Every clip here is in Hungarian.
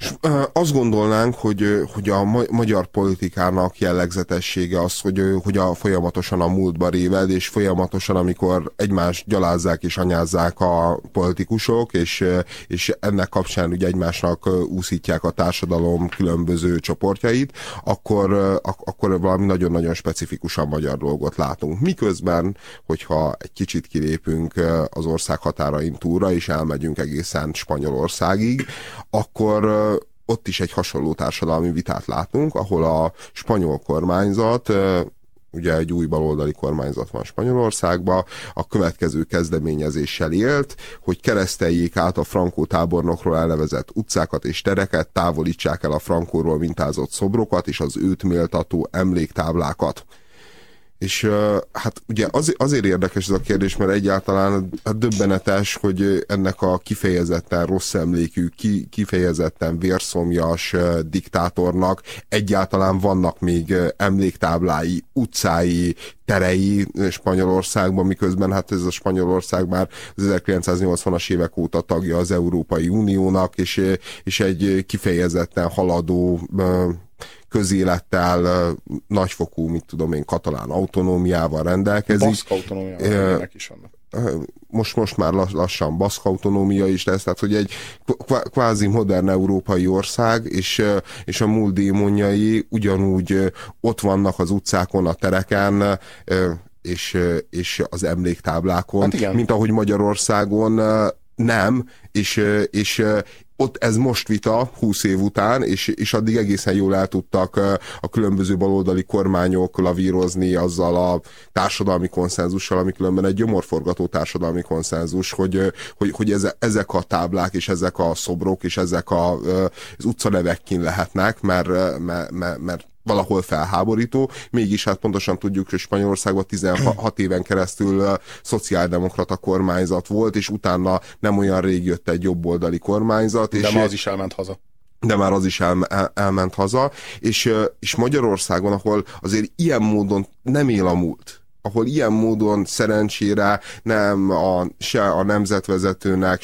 Azt gondolnánk, hogy a magyar politikának jellegzetessége az, hogy folyamatosan a múltba réved, és folyamatosan, amikor egymást gyalázzák és anyázzák a politikusok, és ennek kapcsán ugye egymásnak úszítják a társadalom különböző csoportjait, akkor valami nagyon-nagyon specifikusan magyar dolgot látunk. Miközben, hogyha egy kicsit kilépünk az ország határain túlra, és elmegyünk egészen Spanyolországig, akkor ott is egy hasonló társadalmi vitát látunk, ahol a spanyol kormányzat, ugye egy új baloldali kormányzat van Spanyolországban, a következő kezdeményezéssel élt, hogy kereszteljék át a Franco tábornokról elnevezett utcákat és tereket, távolítsák el a Francóról mintázott szobrokat és az őt méltató emléktáblákat. És hát ugye azért érdekes ez a kérdés, mert egyáltalán döbbenetes, hogy ennek a kifejezetten rossz emlékű, kifejezetten vérszomjas diktátornak egyáltalán vannak még emléktáblái, utcái, terei Spanyolországban, miközben hát ez a Spanyolország már az 1980-as évek óta tagja az Európai Uniónak, és egy kifejezetten haladó közélettel, nagyfokú, mit tudom én, katalán autonómiával rendelkezik. Baszk autonómiával ennek is vannak. Most már lassan baszk autonómia is lesz, tehát hogy egy kvázi modern európai ország, és a múlt démonjai ugyanúgy ott vannak az utcákon, a tereken, és az emléktáblákon, hát mint ahogy Magyarországon nem, és ott ez most vita 20 év után, és addig egészen jól el tudtak a különböző baloldali kormányok lavírozni azzal a társadalmi konszenzussal, ami különben egy gyomorforgató társadalmi konszenzus, hogy ezek a táblák, és ezek a szobrok, és ezek az utcanevek kin lehetnek, mert valahol felháborító, mégis hát pontosan tudjuk, hogy Spanyolországban 16 éven keresztül szociáldemokrata kormányzat volt, és utána nem olyan rég jött egy jobboldali kormányzat. De már az is elment haza. De már az is elment haza, és Magyarországon, ahol azért ilyen módon nem él a múlt, ahol ilyen módon szerencsére nem se a nemzetvezetőnek,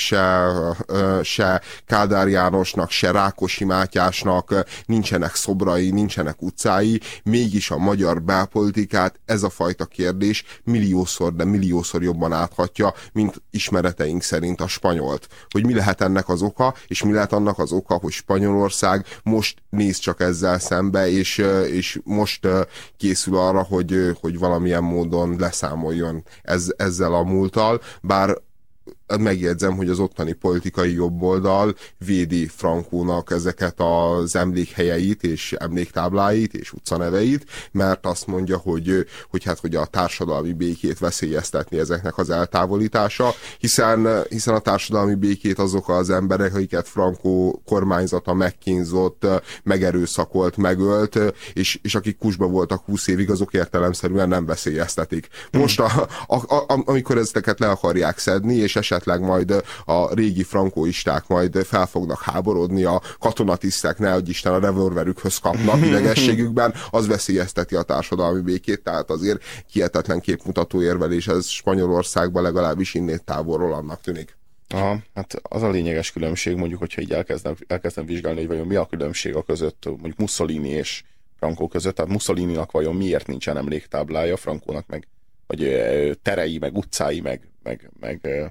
se Kádár Jánosnak, se Rákosi Mátyásnak nincsenek szobrai, nincsenek utcái, mégis a magyar belpolitikát ez a fajta kérdés milliószor, de milliószor jobban áthatja, mint ismereteink szerint a spanyolt. Hogy mi lehet ennek az oka, és mi lehet annak az oka, hogy Spanyolország most néz csak ezzel szembe, és most készül arra, hogy valamilyen módon leszámoljon ezzel a múlttal, bár megjegyzem, hogy az ottani politikai jobboldal védi Frankónak ezeket az emlékhelyeit és emléktábláit és utcaneveit, mert azt mondja, hogy a társadalmi békét veszélyeztetni ezeknek az eltávolítása, hiszen a társadalmi békét azok az emberek, akiket Franco kormányzata megkínzott, megerőszakolt, megölt, és akik kusba voltak 20 évig, azok értelemszerűen nem veszélyeztetik. Most amikor ezeket le akarják szedni, és esetleg majd a régi frankóisták majd fel fognak háborodni, a katonatisztek, nehogy Isten, a revolverükhöz kapnak idegességükben, az veszélyezteti a társadalmi békét, tehát azért hihetetlen képmutató érvelés ez Spanyolországban, legalábbis innét távolról annak tűnik. Aha, hát az a lényeges különbség, mondjuk, hogyha így elkezdem vizsgálni, hogy vajon mi a különbség a között, mondjuk Mussolini és Franco között, tehát Mussolininak vajon miért nincsen emléktáblája, Francónak meg vagy terei, meg utcái, meg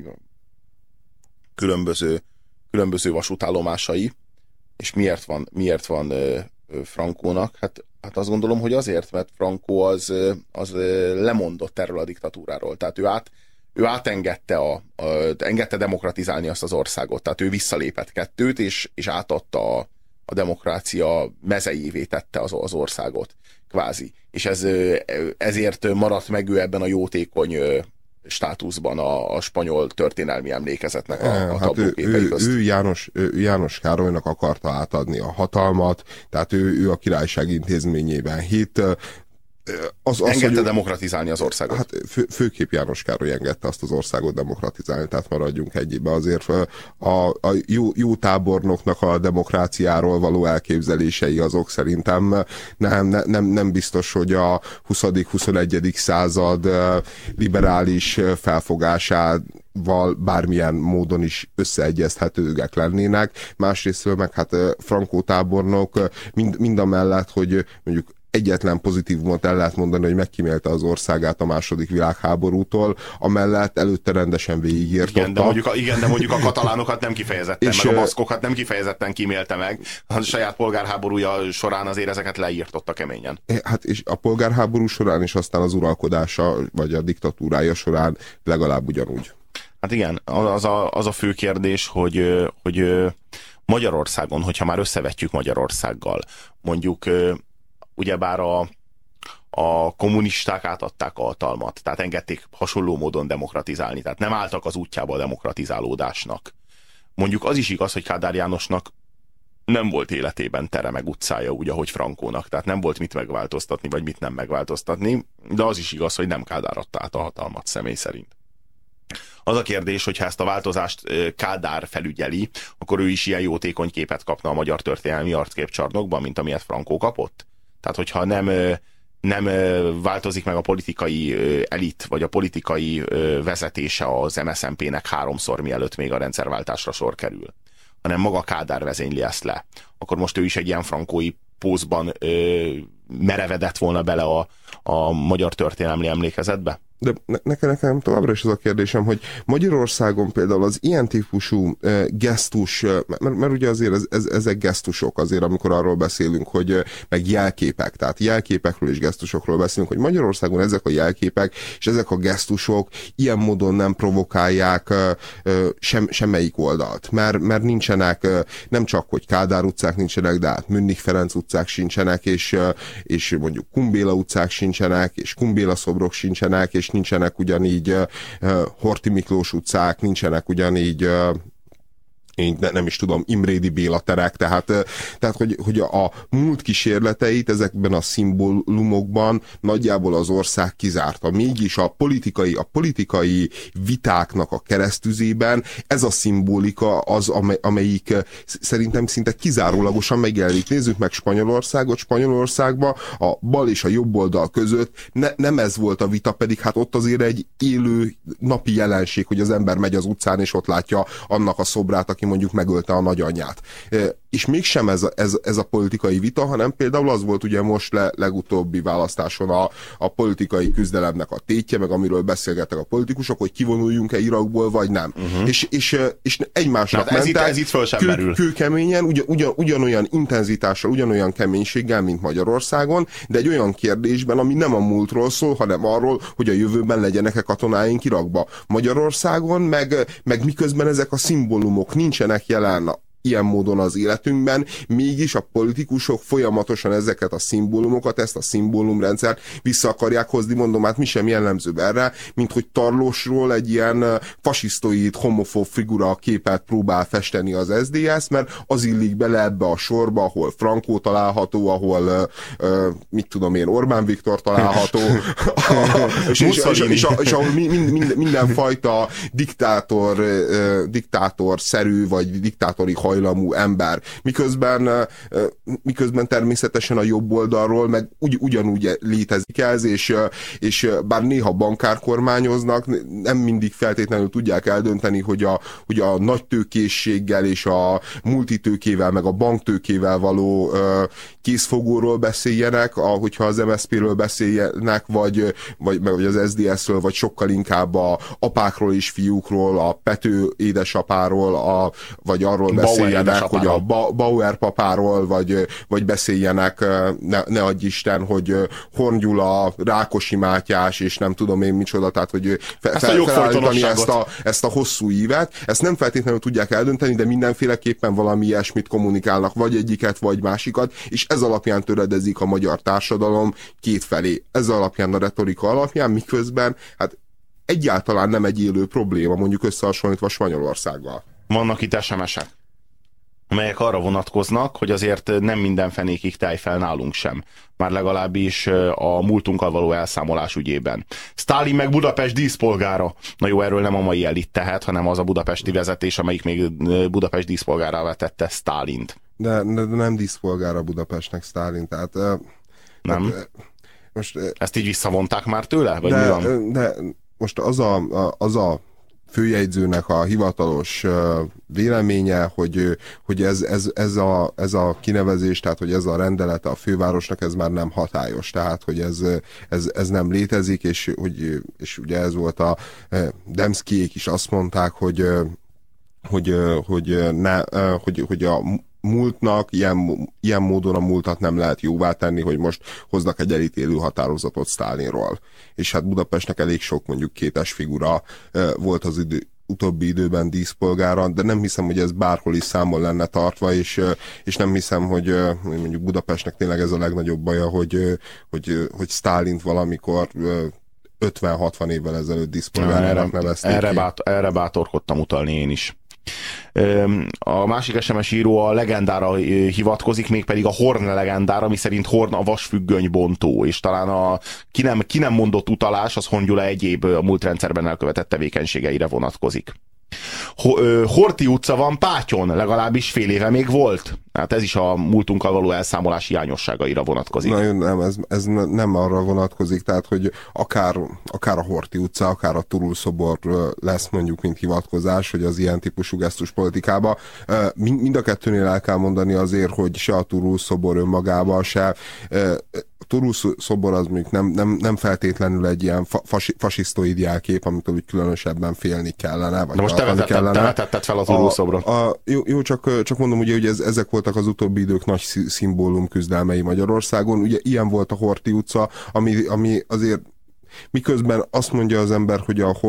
különböző vasútállomásai, és miért van Francónak? Hát azt gondolom, hogy azért, mert Franco az lemondott erről a diktatúráról. Tehát ő engedte demokratizálni azt az országot. Tehát ő visszalépett kettőt, és átadta a demokrácia mezejévé tette az országot, kvázi. És ezért maradt meg ő ebben a jótékony státuszban a spanyol történelmi emlékezetnek a tablóképei közt. Ő János Károlynak akarta átadni a hatalmat, tehát ő a királyság intézményében hitt. engedte demokratizálni az országot. Hát főképp János Károly engedte azt az országot demokratizálni, tehát maradjunk egyébe. Azért a jó tábornoknak a demokráciáról való elképzelései azok szerintem nem biztos, hogy a 20.-21. század liberális felfogásával bármilyen módon is összeegyeztethetőek lennének. Másrésztről meg hát Frankó tábornok mindamellett, hogy mondjuk egyetlen pozitívumot el lehet mondani, hogy megkímélte az országát a második világháborútól, amellett előtte rendesen végigírtotta. Igen, de mondjuk a katalánokat nem kifejezetten, meg a baszkokat nem kifejezetten kímélte meg. A saját polgárháborúja során azért ezeket leírtotta keményen. Hát és a polgárháború során is aztán az uralkodása, vagy a diktatúrája során legalább ugyanúgy. Hát igen, az a fő kérdés, hogy Magyarországon, hogyha már összevetjük Magyarországgal, mondjuk ugyebár a kommunisták átadták a hatalmat, tehát engedték hasonló módon demokratizálni, tehát nem álltak az útjába a demokratizálódásnak. Mondjuk az is igaz, hogy Kádár Jánosnak nem volt életében tere meg utcája úgy, ahogy Frankónak, tehát nem volt mit megváltoztatni, vagy mit nem megváltoztatni, de az is igaz, hogy nem Kádár adta át a hatalmat személy szerint. Az a kérdés, hogy ha ezt a változást Kádár felügyeli, akkor ő is ilyen jótékony képet kapna a magyar történelmi arcképcsarnokban, mint amilyet Frankó kapott? Tehát, hogyha nem változik meg a politikai elit, vagy a politikai vezetése az MSZNP-nek 3-szor, mielőtt még a rendszerváltásra sor kerül, hanem maga Kádár vezényli ezt le, akkor most ő is egy ilyen frankói pózban merevedett volna bele a magyar történelmi emlékezetbe? De nekem továbbra is az a kérdésem, hogy Magyarországon például az ilyen típusú gesztus, mert ugye azért ezek gesztusok azért, amikor arról beszélünk, hogy meg jelképek, tehát jelképekről és gesztusokról beszélünk, hogy Magyarországon ezek a jelképek és ezek a gesztusok ilyen módon nem provokálják semmelyik oldalt, mert nincsenek, nem csak, hogy Kádár utcák nincsenek, de hát Münich Ferenc utcák sincsenek, és mondjuk Kumbéla utcák sincsenek, és Kumbéla szobrok sincsenek, és nincsenek ugyanígy Horthy Miklós utcák, nincsenek ugyanígy nem is tudom, Imrédi Béla terek, tehát hogy a múlt kísérleteit ezekben a szimbólumokban nagyjából az ország kizárta. Mégis a politikai vitáknak a keresztüzében ez a szimbolika az, amelyik szerintem szinte kizárólagosan megjelenik. Nézzük meg Spanyolországot. Spanyolországban a bal és a jobb oldal között nem ez volt a vita, pedig hát ott azért egy élő napi jelenség, hogy az ember megy az utcán, és ott látja annak a szobrát, aki mondjuk megölte a nagyanyját. És mégsem ez a politikai vita, hanem például az volt ugye most legutóbbi választáson a politikai küzdelemnek a tétje, meg amiről beszélgettek a politikusok, hogy kivonuljunk-e Irakból, vagy nem. És egymásnak mentek, ez itt föl sem merül. Kőkeményen, ugyanolyan intenzitással, ugyanolyan keménységgel, mint Magyarországon, de egy olyan kérdésben, ami nem a múltról szól, hanem arról, hogy a jövőben legyenek-e katonáink Irakba. Magyarországon, meg miközben ezek a szimbólumok nincsenek jelen ilyen módon az életünkben, mégis a politikusok folyamatosan ezeket a szimbólumokat, ezt a szimbólumrendszert vissza akarják hozni, mondom, hát mi sem jellemzőbb erre, mint hogy Tarlósról egy ilyen fasisztoid, homofób figura képet próbál festeni az SZDSZ, mert az illik bele ebbe a sorba, ahol Frankó található, ahol mit tudom én, Orbán Viktor található, és ahol mindenfajta diktátorszerű, vagy diktátori hajlamú ember. Miközben természetesen a jobb oldalról meg ugyanúgy létezik ez, és bár néha bankárkormányoznak, nem mindig feltétlenül tudják eldönteni, hogy a nagy tőkészséggel és a multitőkével, meg a banktőkével való készfogóról beszéljenek, hogyha az MSZP-ről beszéljenek, vagy az SZDSZ-ről, vagy sokkal inkább a apákról és fiúkról, a Pető édesapáról, vagy arról beszéljenek, hogy a Bauer papáról, vagy beszéljenek, ne adj Isten, hogy Horn Gyula, Rákosi Mátyás, és nem tudom én micsoda, tehát hogy felállítani ezt a hosszú ívet. Ezt nem feltétlenül tudják eldönteni, de mindenféleképpen valami ilyesmit kommunikálnak, vagy egyiket, vagy másikat, és ez alapján töredezik a magyar társadalom kétfelé. Ez alapján, a retorika alapján, miközben hát egyáltalán nem egy élő probléma, mondjuk összehasonlítva Spanyolországgal. Vannak itt SMS-ek. amelyek arra vonatkoznak, hogy azért nem minden fenékig tejfel nálunk sem. Már legalábbis a múltunkkal való elszámolás ügyében. Sztálin meg Budapest díszpolgára. Na jó, erről nem a mai elit tehet, hanem az a budapesti vezetés, amelyik még Budapest díszpolgárává tette Sztálint. De nem díszpolgára Budapestnek Sztálin, tehát... Nem? Most, ezt így visszavonták már tőle? Vagy mi van? De most az a főjegyzőnek a hivatalos véleménye, hogy ez a kinevezés, tehát hogy ez a rendelete a fővárosnak, ez már nem hatályos, tehát hogy ez nem létezik, és ugye ez volt a Demszkijék is azt mondták, hogy a múltnak ilyen módon a múltat nem lehet jóvá tenni, hogy most hoznak egy elítélő határozatot Sztálinról. És hát Budapestnek elég sok mondjuk kétes figura volt az utóbbi időben díszpolgára, de nem hiszem, hogy ez bárhol is számon lenne tartva, és nem hiszem, hogy mondjuk Budapestnek tényleg ez a legnagyobb baja, hogy Sztálint valamikor 50-60 évvel ezelőtt díszpolgárának nevezték ki. Erre bátorkodtam utalni én is. A másik SMS író a legendára hivatkozik, mégpedig a Horn legendára, ami szerint Horn a vasfüggöny bontó, és talán a ki nem mondott utalás az Horn Gyula egyéb a múlt rendszerben elkövetett tevékenységeire vonatkozik. Horthy utca van Pátyon, legalábbis fél éve még volt. Hát ez is a múltunkkal való elszámolás hiányosságaira vonatkozik. Na, nem, ez nem arra vonatkozik, tehát hogy akár a Horthy utca, akár a Turul szobor lesz mondjuk, mint hivatkozás, hogy az ilyen típusú gesztuspolitikába. Mind a kettőnél el kell mondani azért, hogy se a Turul szobor önmagában, se Turul szobor az mondjuk nem feltétlenül egy ilyen fasisztoid jelkép, amitől úgy különösebben félni kellene. Vagy de most te vetetted fel a Turul szobrot. Jó, csak mondom, ugye, hogy ezek voltak az utóbbi idők nagy szimbólum küzdelmei Magyarországon. Ugye ilyen volt a Horthy utca, ami azért miközben azt mondja az ember, hogy a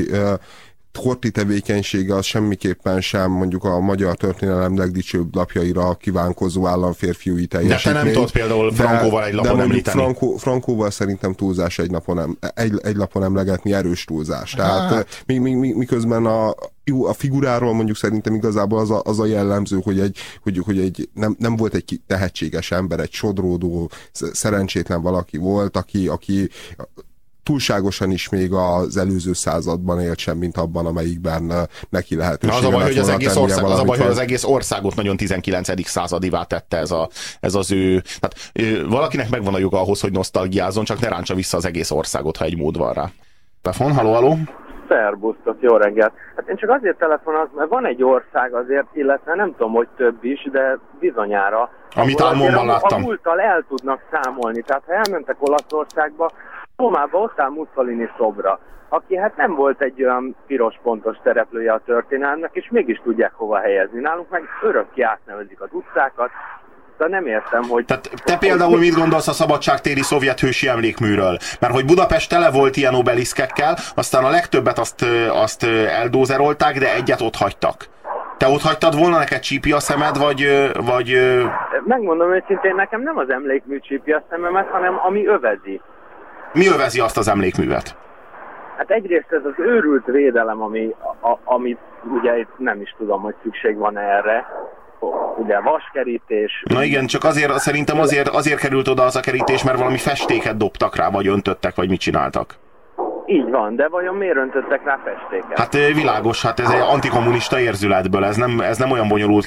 Horthy tevékenysége az semmiképpen sem mondjuk a magyar történelem legdicsőbb lapjaira kívánkozó államférfiúi teljesítmény. De te nem tudod például Frankóval egy lapon említeni. Frankóval szerintem túlzás egy lapon emlegetni, erős túlzás. Tehát miközben a figuráról mondjuk szerintem igazából az a jellemző, hogy nem volt egy tehetséges ember, egy sodródó, szerencsétlen valaki volt, aki túlságosan is még az előző században élt sem, mint abban, amelyikben neki lehetősége. Az a baj, hogy az egész országot nagyon 19. századivá tette ez az ő... Tehát valakinek megvan a joga ahhoz, hogy nosztalgiázzon, csak ne ráncsa vissza az egész országot, ha egy mód van rá. Telefon, halló? Szerbusztok, jó reggelt. Hát én csak azért telefonálok, mert van egy ország azért, illetve nem tudom, hogy több is, de bizonyára. Amit álmomban láttam. A múlttal el tudnak számolni. Tehát ha elmentek Olaszországba, Rómában ott áll Mussolini szobra, aki hát nem volt egy olyan piros pontos szereplője a történelmnek, és mégis tudják hova helyezni. Nálunk meg örökké átnevezik az utcákat, de nem értem, hogy... Tehát te például mit gondolsz a szabadságtéri szovjet hősi emlékműről? Mert hogy Budapest tele volt ilyen obeliszkekkel, aztán a legtöbbet azt eldózerolták, de egyet ott hagytak. Te ott hagytad volna, neked csípi a szemed, vagy... Megmondom őszintén, nekem nem az emlékmű csípi a szememet, hanem ami övezi. Mi övezi azt az emlékművet? Hát egyrészt ez az őrült védelem, amit ugye itt nem is tudom, hogy szükség van erre. Ugye vaskerítés. Na igen, csak szerintem azért került oda az a kerítés, mert valami festéket dobtak rá, vagy öntöttek, vagy mit csináltak. Így van, de vajon miért öntöttek rá festéket? Hát világos, hát ez egy antikommunista érzületből, ez nem olyan bonyolult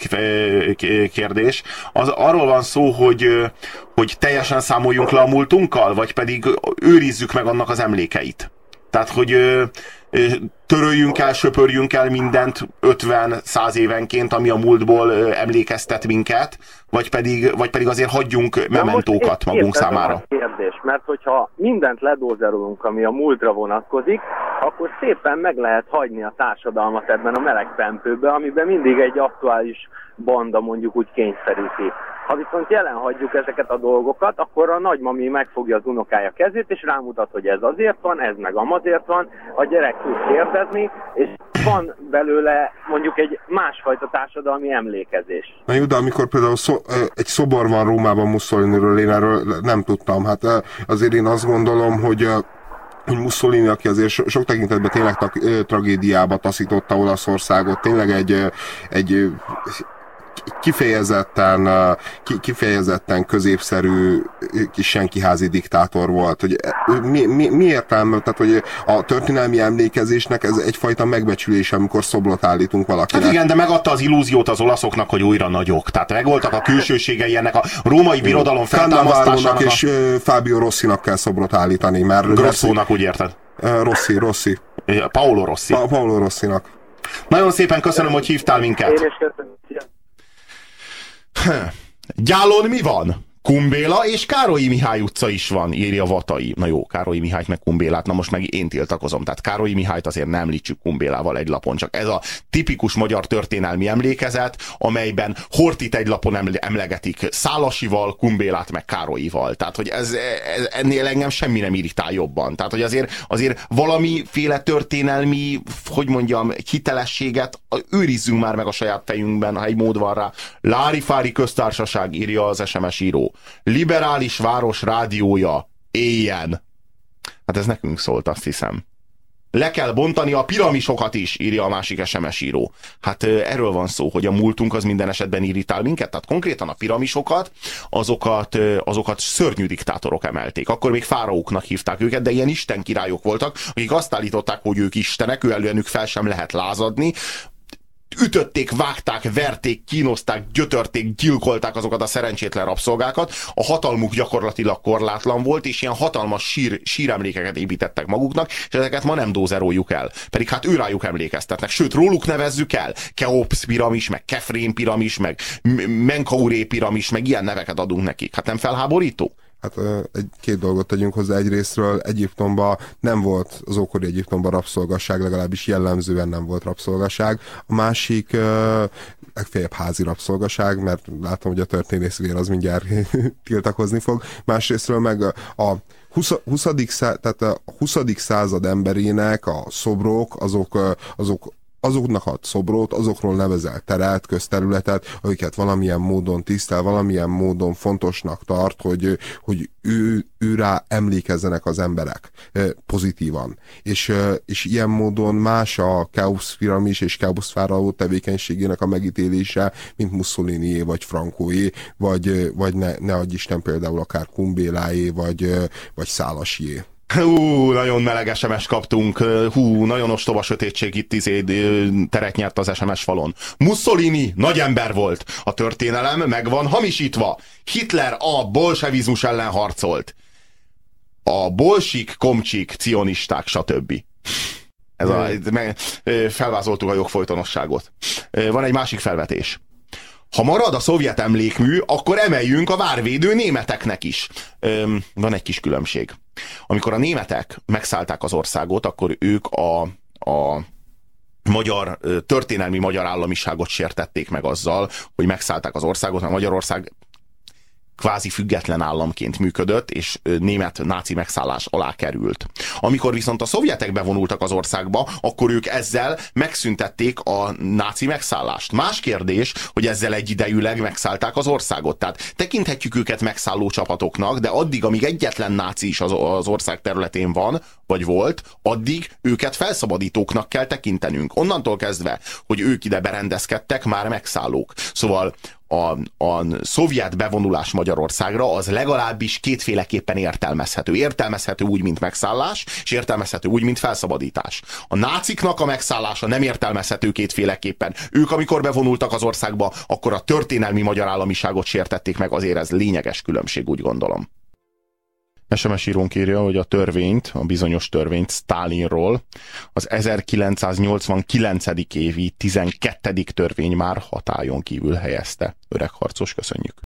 kérdés. Arról van szó, hogy teljesen számoljunk le a múltunkkal, vagy pedig őrizzük meg annak az emlékeit. Tehát, hogy töröljünk el, söpörjünk el mindent 50-100 évenként, ami a múltból emlékeztet minket, vagy pedig azért hagyjunk mementókat magunk számára. A kérdés, mert hogyha mindent ledózerolunk, ami a múltra vonatkozik, akkor szépen meg lehet hagyni a társadalmat ebben a meleg pempőbe, amiben mindig egy aktuális banda mondjuk úgy kényszeríti. Ha viszont jelen hagyjuk ezeket a dolgokat, akkor a nagymami megfogja az unokája kezét, és rámutat, hogy ez azért van, ez meg amazért van, a gyerek tud kérdezni, és van belőle mondjuk egy másfajta társadalmi emlékezés. Na jó, de amikor például egy szobor van Rómában Mussoliniről, én erről nem tudtam. Hát azért én azt gondolom, hogy Mussolini, aki azért sok tekintetben tényleg tragédiába taszította Olaszországot, tényleg egy kifejezetten középszerű kis senkiházi diktátor volt. Hogy mi értelme? Tehát, hogy a történelmi emlékezésnek ez egyfajta megbecsülés, amikor szobrot állítunk valakinek. Hát igen, de megadta az illúziót az olaszoknak, hogy újra nagyok. Tehát megvoltak a külsőségei ennek a római birodalom feltámasztásának. És Fábio Rossinak kell szobrot állítani, mert... Grosszónak, úgy érted? Rossi. Paolo Rossi. Paolo Rossinak. Nagyon szépen köszönöm, hogy hívtál minket. Én is köszönöm. Gyálon mi van? Kumbéla és Károlyi Mihály utca is van, írja Vatai. Na jó, Károlyi Mihályt meg Kumbélát, na most meg én tiltakozom. Tehát Károlyi Mihályt azért nem említsük Kumbélával egy lapon, csak ez a tipikus magyar történelmi emlékezet, amelyben Horthyt egy lapon emlegetik Szálasival, Kumbélát meg Károlyival. Tehát, hogy ez ennél engem semmi nem irritál jobban. Tehát, hogy azért valamiféle történelmi, hogy mondjam, hitelességet őrizzünk már meg a saját fejünkben, ha egy mód van rá. Lári-fári köztársaság, írja az SMS író. Liberális város rádiója, éljen. Hát ez nekünk szólt, azt hiszem. Le kell bontani a piramisokat is, írja a másik SMS író. Hát erről van szó, hogy a múltunk az minden esetben irritál minket. Tehát konkrétan a piramisokat, azokat szörnyű diktátorok emelték. Akkor még fáraóknak hívták őket, de ilyen istenkirályok voltak, akik azt állították, hogy ők istenek, ellenük fel sem lehet lázadni. Ütötték, vágták, verték, kínozták, gyötörték, gyilkolták azokat a szerencsétlen rabszolgákat. A hatalmuk gyakorlatilag korlátlan volt, és ilyen hatalmas síremlékeket építettek maguknak, és ezeket ma nem dózeroljuk el. Pedig hát őrájuk emlékeztetnek. Sőt, róluk nevezzük el. Keops piramis, meg Kefrén piramis, meg Menkauré piramis, meg ilyen neveket adunk nekik. Hát nem felháborító? Hát két dolgot tegyünk hozzá. Egyrésztről Egyiptomban nem volt, az ókori Egyiptomban rabszolgasság, legalábbis jellemzően nem volt rabszolgasság. A másik legfeljebb házi rabszolgasság, mert látom, hogy a történész vér az mindjárt tiltakozni fog. Másrésztről meg a 20. század emberének a szobrok, azoknak ad szobrot, azokról nevezel teret, közterületet, amiket valamilyen módon tisztel, valamilyen módon fontosnak tart, hogy ő rá emlékezzenek az emberek pozitívan. És ilyen módon más a Keops piramis és Keops fáraó tevékenységének a megítélése, mint Mussolinié vagy Frankóé, vagy ne adj Isten például akár Kumbéláé, vagy Szálasié. Nagyon meleg SMS kaptunk. Nagyon ostoba sötétség itt teret nyert az SMS falon. Mussolini nagy ember volt. A történelem meg van hamisítva. Hitler a bolsevizmus ellen harcolt. A bolsik, komcsik, cionisták, stb. Felvázoltuk a jogfolytonosságot. Van egy másik felvetés. Ha marad a szovjet emlékmű, akkor emeljünk a várvédő németeknek is. Van egy kis különbség. Amikor a németek megszállták az országot, akkor ők a történelmi magyar államiságot sértették meg azzal, hogy megszállták az országot, mert Magyarország kvázi független államként működött, és német náci megszállás alá került. Amikor viszont a szovjetek bevonultak az országba, akkor ők ezzel megszüntették a náci megszállást. Más kérdés, hogy ezzel egyidejűleg megszállták az országot. Tehát tekinthetjük őket megszálló csapatoknak, de addig, amíg egyetlen náci is az ország területén van, vagy volt, addig őket felszabadítóknak kell tekintenünk. Onnantól kezdve, hogy ők ide berendezkedtek, már megszállók. Szóval a szovjet bevonulás Magyarországra az legalábbis kétféleképpen értelmezhető. Értelmezhető úgy, mint megszállás, és értelmezhető úgy, mint felszabadítás. A náciknak a megszállása nem értelmezhető kétféleképpen. Ők, amikor bevonultak az országba, akkor a történelmi magyar államiságot sértették meg, azért ez lényeges különbség, úgy gondolom. SMS írónk írja, hogy a bizonyos törvényt Sztálinról az 1989. évi 12. törvény már hatályon kívül helyezte. Öreg harcos, köszönjük.